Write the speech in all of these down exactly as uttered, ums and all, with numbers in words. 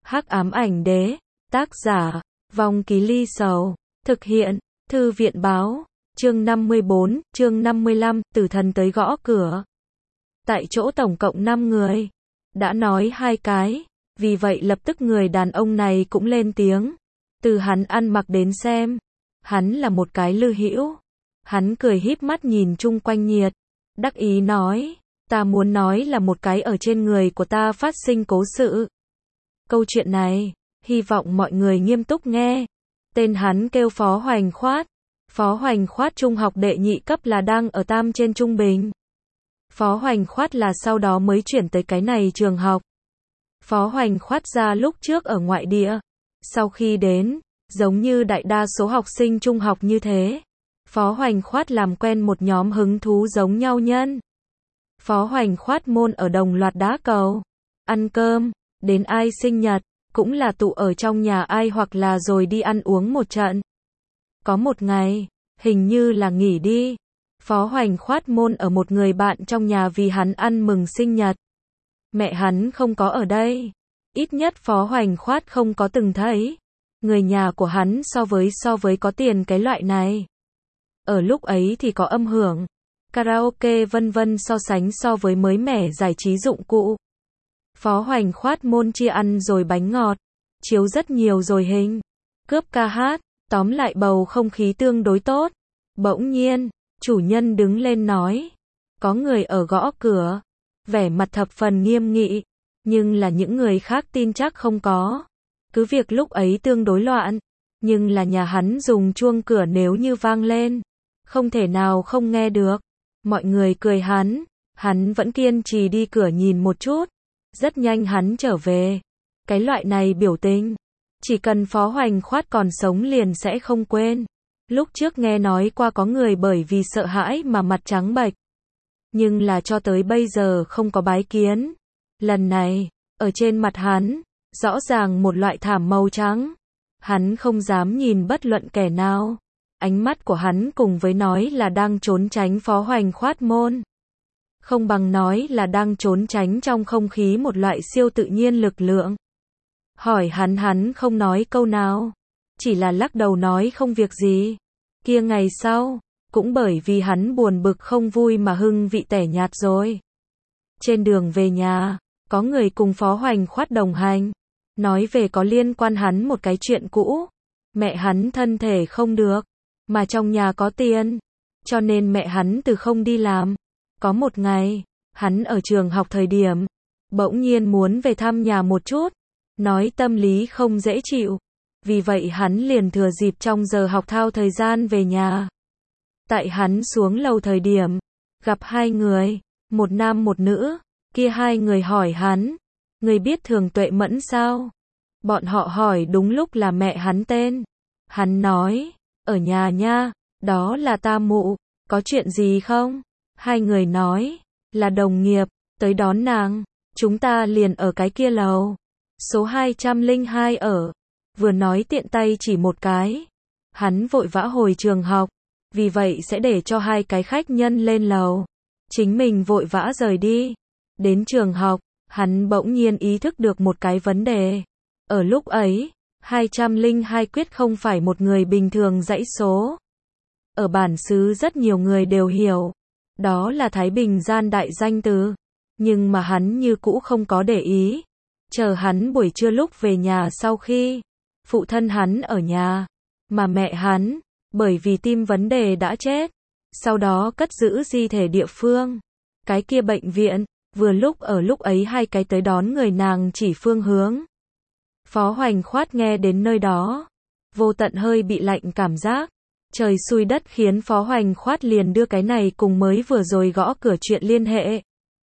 Hắc ám ảnh đế, tác giả, Vong Ký Ly Sầu, thực hiện, Thư viện báo, chương năm mươi bốn, chương năm mươi lăm, tử thần tới gõ cửa. Tại chỗ tổng cộng năm người, đã nói hai cái, vì vậy lập tức người đàn ông này cũng lên tiếng. Từ hắn ăn mặc đến xem, hắn là một cái lư hữu. Hắn cười híp mắt nhìn chung quanh nhiệt, đắc ý nói, ta muốn nói là một cái ở trên người của ta phát sinh cố sự. Câu chuyện này, hy vọng mọi người nghiêm túc nghe. Tên hắn kêu Phó Hoành Khoát. Phó Hoành Khoát trung học đệ nhị cấp là đang ở tam trên trung bình. Phó Hoành Khoát là sau đó mới chuyển tới cái này trường học. Phó Hoành Khoát ra lúc trước ở ngoại địa. Sau khi đến, giống như đại đa số học sinh trung học như thế, Phó Hoành Khoát làm quen một nhóm hứng thú giống nhau nhân. Phó Hoành Khoát môn ở đồng loạt đá cầu, ăn cơm, đến ai sinh nhật, cũng là tụ ở trong nhà ai hoặc là rồi đi ăn uống một trận. Có một ngày, hình như là nghỉ đi, Phó Hoành Khoát môn ở một người bạn trong nhà vì hắn ăn mừng sinh nhật. Mẹ hắn không có ở đây, ít nhất Phó Hoành Khoát không có từng thấy. Người nhà của hắn so với so với có tiền cái loại này. Ở lúc ấy thì có âm hưởng, karaoke vân vân so sánh so với mới mẻ giải trí dụng cụ. Phó Hoành Khoát môn chia ăn rồi bánh ngọt, chiếu rất nhiều rồi hình, cướp ca hát, tóm lại bầu không khí tương đối tốt. Bỗng nhiên, chủ nhân đứng lên nói, có người ở gõ cửa, vẻ mặt thập phần nghiêm nghị, nhưng là những người khác tin chắc không có. Cứ việc lúc ấy tương đối loạn, nhưng là nhà hắn dùng chuông cửa nếu như vang lên, không thể nào không nghe được. Mọi người cười hắn, hắn vẫn kiên trì đi cửa nhìn một chút. Rất nhanh hắn trở về. Cái loại này biểu tình, chỉ cần Phó Hoành Khoát còn sống liền sẽ không quên. Lúc trước nghe nói qua có người bởi vì sợ hãi mà mặt trắng bệch, nhưng là cho tới bây giờ không có bái kiến. Lần này, ở trên mặt hắn, rõ ràng một loại thảm màu trắng. Hắn không dám nhìn bất luận kẻ nào. Ánh mắt của hắn cùng với nói là đang trốn tránh Phó Hoành Khoát môn, không bằng nói là đang trốn tránh trong không khí một loại siêu tự nhiên lực lượng. Hỏi hắn hắn không nói câu nào, chỉ là lắc đầu nói không việc gì. Kia ngày sau, cũng bởi vì hắn buồn bực không vui mà hưng vị tẻ nhạt rồi. Trên đường về nhà, có người cùng Phó Hoành Khoát đồng hành, nói về có liên quan hắn một cái chuyện cũ. Mẹ hắn thân thể không được, mà trong nhà có tiền, cho nên mẹ hắn từ không đi làm. Có một ngày, hắn ở trường học thời điểm, bỗng nhiên muốn về thăm nhà một chút, nói tâm lý không dễ chịu. Vì vậy hắn liền thừa dịp trong giờ học thao thời gian về nhà. Tại hắn xuống lầu thời điểm, gặp hai người, một nam một nữ, kia hai người hỏi hắn, người biết Thường Tuệ Mẫn sao? Bọn họ hỏi đúng lúc là mẹ hắn tên. Hắn nói, ở nhà nha, đó là ta mụ, có chuyện gì không? Hai người nói, là đồng nghiệp, tới đón nàng, chúng ta liền ở cái kia lầu, số hai trăm lẻ hai ở. Vừa nói tiện tay chỉ một cái, hắn vội vã hồi trường học, vì vậy sẽ để cho hai cái khách nhân lên lầu, chính mình vội vã rời đi. Đến trường học, hắn bỗng nhiên ý thức được một cái vấn đề. Ở lúc ấy, hai trăm lẻ hai quyết không phải một người bình thường dãy số. Ở bản xứ rất nhiều người đều hiểu, đó là Thái Bình gian đại danh từ, nhưng mà hắn như cũ không có để ý. Chờ hắn buổi trưa lúc về nhà sau khi phụ thân hắn ở nhà, mà mẹ hắn, bởi vì tim vấn đề đã chết, sau đó cất giữ di thể địa phương. Cái kia bệnh viện, vừa lúc ở lúc ấy hai cái tới đón người nàng chỉ phương hướng. Phó Hoành Khoát nghe đến nơi đó, vô tận hơi bị lạnh cảm giác. Trời xui đất khiến Phó Hoành Khoát liền đưa cái này cùng mới vừa rồi gõ cửa chuyện liên hệ.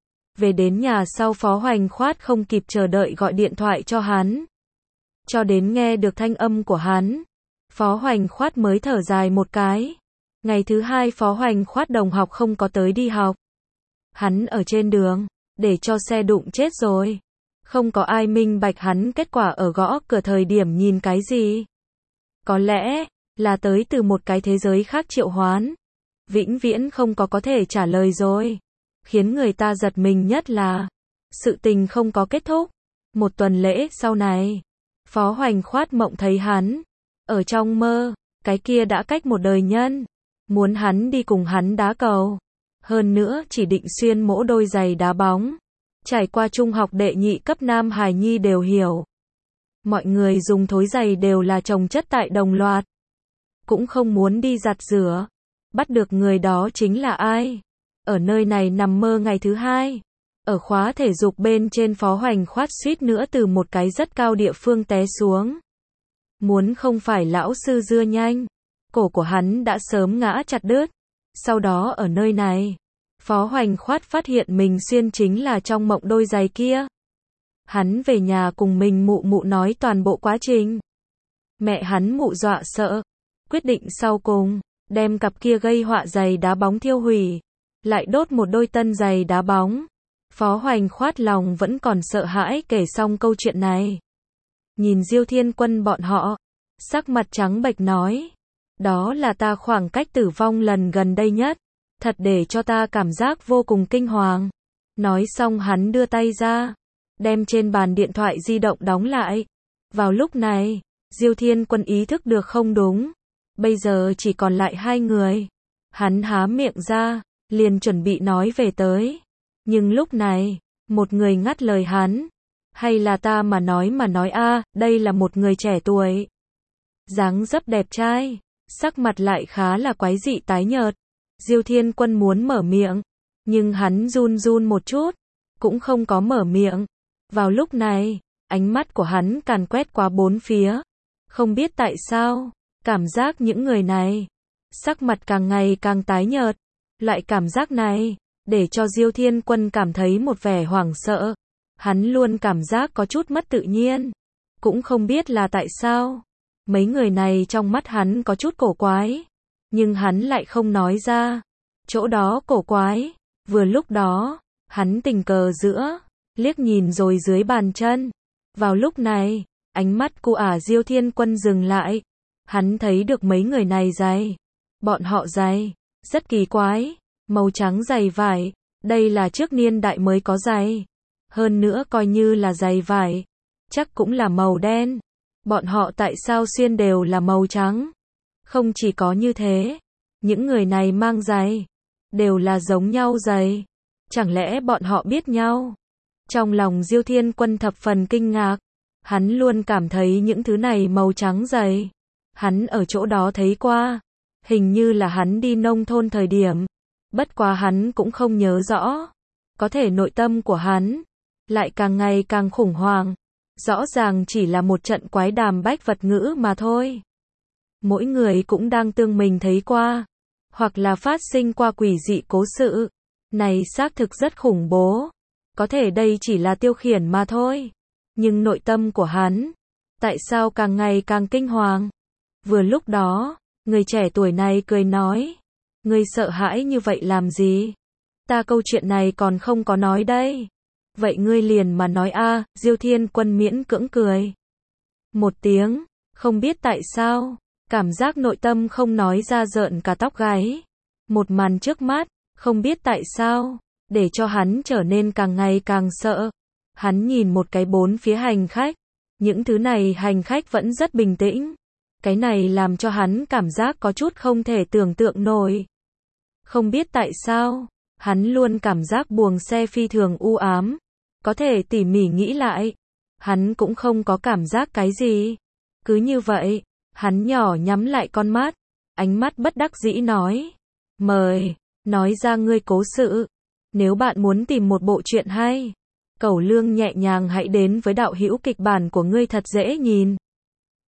Về đến nhà sau Phó Hoành Khoát không kịp chờ đợi gọi điện thoại cho hắn. Cho đến nghe được thanh âm của hắn, Phó Hoành Khoát mới thở dài một cái. Ngày thứ hai Phó Hoành Khoát đồng học không có tới đi học. Hắn ở trên đường, để cho xe đụng chết rồi. Không có ai minh bạch hắn kết quả ở gõ cửa thời điểm nhìn cái gì. Có lẽ là tới từ một cái thế giới khác triệu hoán. Vĩnh viễn không có có thể trả lời rồi. Khiến người ta giật mình nhất là sự tình không có kết thúc. Một tuần lễ sau này, Phó Hoành khoát mộng thấy hắn. Ở trong mơ, cái kia đã cách một đời nhân. Muốn hắn đi cùng hắn đá cầu. Hơn nữa chỉ định xuyên mỗ đôi giày đá bóng. Trải qua trung học đệ nhị cấp Nam Hải Nhi đều hiểu. Mọi người dùng thối giày đều là chồng chất tại đồng loạt. Cũng không muốn đi giặt rửa. Bắt được người đó chính là ai? Ở nơi này nằm mơ ngày thứ hai. Ở khóa thể dục bên trên Phó Hoành khoát suýt nữa từ một cái rất cao địa phương té xuống. Muốn không phải lão sư dưa nhanh, cổ của hắn đã sớm ngã chặt đứt. Sau đó ở nơi này, Phó Hoành khoát phát hiện mình xuyên chính là trong mộng đôi giày kia. Hắn về nhà cùng mình mụ mụ nói toàn bộ quá trình. Mẹ hắn mụ dọa sợ, quyết định sau cùng, đem cặp kia gây họa giày đá bóng thiêu hủy, lại đốt một đôi tân giày đá bóng. Phó Hoành khoát lòng vẫn còn sợ hãi kể xong câu chuyện này. Nhìn Diêu Thiên Quân bọn họ, sắc mặt trắng bệch nói, đó là ta khoảng cách tử vong lần gần đây nhất, thật để cho ta cảm giác vô cùng kinh hoàng. Nói xong hắn đưa tay ra, đem trên bàn điện thoại di động đóng lại. Vào lúc này, Diêu Thiên Quân ý thức được không đúng, bây giờ chỉ còn lại hai người. Hắn há miệng ra, liền chuẩn bị nói về tới. Nhưng lúc này, một người ngắt lời hắn. Hay là ta mà nói mà nói a, đây là một người trẻ tuổi. Dáng dấp đẹp trai, sắc mặt lại khá là quái dị tái nhợt. Diêu Thiên Quân muốn mở miệng, nhưng hắn run run một chút, cũng không có mở miệng. Vào lúc này, ánh mắt của hắn càn quét qua bốn phía. Không biết tại sao, cảm giác những người này, sắc mặt càng ngày càng tái nhợt. Loại cảm giác này, để cho Diêu Thiên Quân cảm thấy một vẻ hoảng sợ. Hắn luôn cảm giác có chút mất tự nhiên. Cũng không biết là tại sao. Mấy người này trong mắt hắn có chút cổ quái. Nhưng hắn lại không nói ra. Chỗ đó cổ quái. Vừa lúc đó, hắn tình cờ giữa, liếc nhìn rồi dưới bàn chân. Vào lúc này, ánh mắt của ả Diêu Thiên Quân dừng lại. Hắn thấy được mấy người này giày. Bọn họ giày, rất kỳ quái. Màu trắng giày vải. Đây là trước niên đại mới có giày. Hơn nữa coi như là giày vải, chắc cũng là màu đen. Bọn họ tại sao xuyên đều là màu trắng? Không chỉ có như thế, những người này mang giày, đều là giống nhau giày. Chẳng lẽ bọn họ biết nhau? Trong lòng Diêu Thiên Quân thập phần kinh ngạc. Hắn luôn cảm thấy những thứ này màu trắng giày. Hắn ở chỗ đó thấy qua. Hình như là hắn đi nông thôn thời điểm. Bất quá hắn cũng không nhớ rõ. Có thể nội tâm của hắn lại càng ngày càng khủng hoảng. Rõ ràng chỉ là một trận quái đàm bách vật ngữ mà thôi. Mỗi người cũng đang tương mình thấy qua, hoặc là phát sinh qua quỷ dị cố sự. Này xác thực rất khủng bố. Có thể đây chỉ là tiêu khiển mà thôi. Nhưng nội tâm của hắn, tại sao càng ngày càng kinh hoàng? Vừa lúc đó, người trẻ tuổi này cười nói, ngươi sợ hãi như vậy làm gì? Ta câu chuyện này còn không có nói đây. Vậy ngươi liền mà nói a, Diêu Thiên Quân miễn cưỡng cười. Một tiếng, không biết tại sao, cảm giác nội tâm không nói ra rợn cả tóc gáy. Một màn trước mắt, không biết tại sao, để cho hắn trở nên càng ngày càng sợ. Hắn nhìn một cái bốn phía hành khách, những thứ này hành khách vẫn rất bình tĩnh. Cái này làm cho hắn cảm giác có chút không thể tưởng tượng nổi. Không biết tại sao, hắn luôn cảm giác buồng xe phi thường u ám. Có thể tỉ mỉ nghĩ lại, hắn cũng không có cảm giác cái gì. Cứ như vậy, hắn nhỏ nhắm lại con mắt, ánh mắt bất đắc dĩ nói, mời, nói ra ngươi cố sự. Nếu bạn muốn tìm một bộ truyện hay, Cẩu Lương nhẹ nhàng hãy đến với đạo hữu kịch bản của ngươi thật dễ nhìn.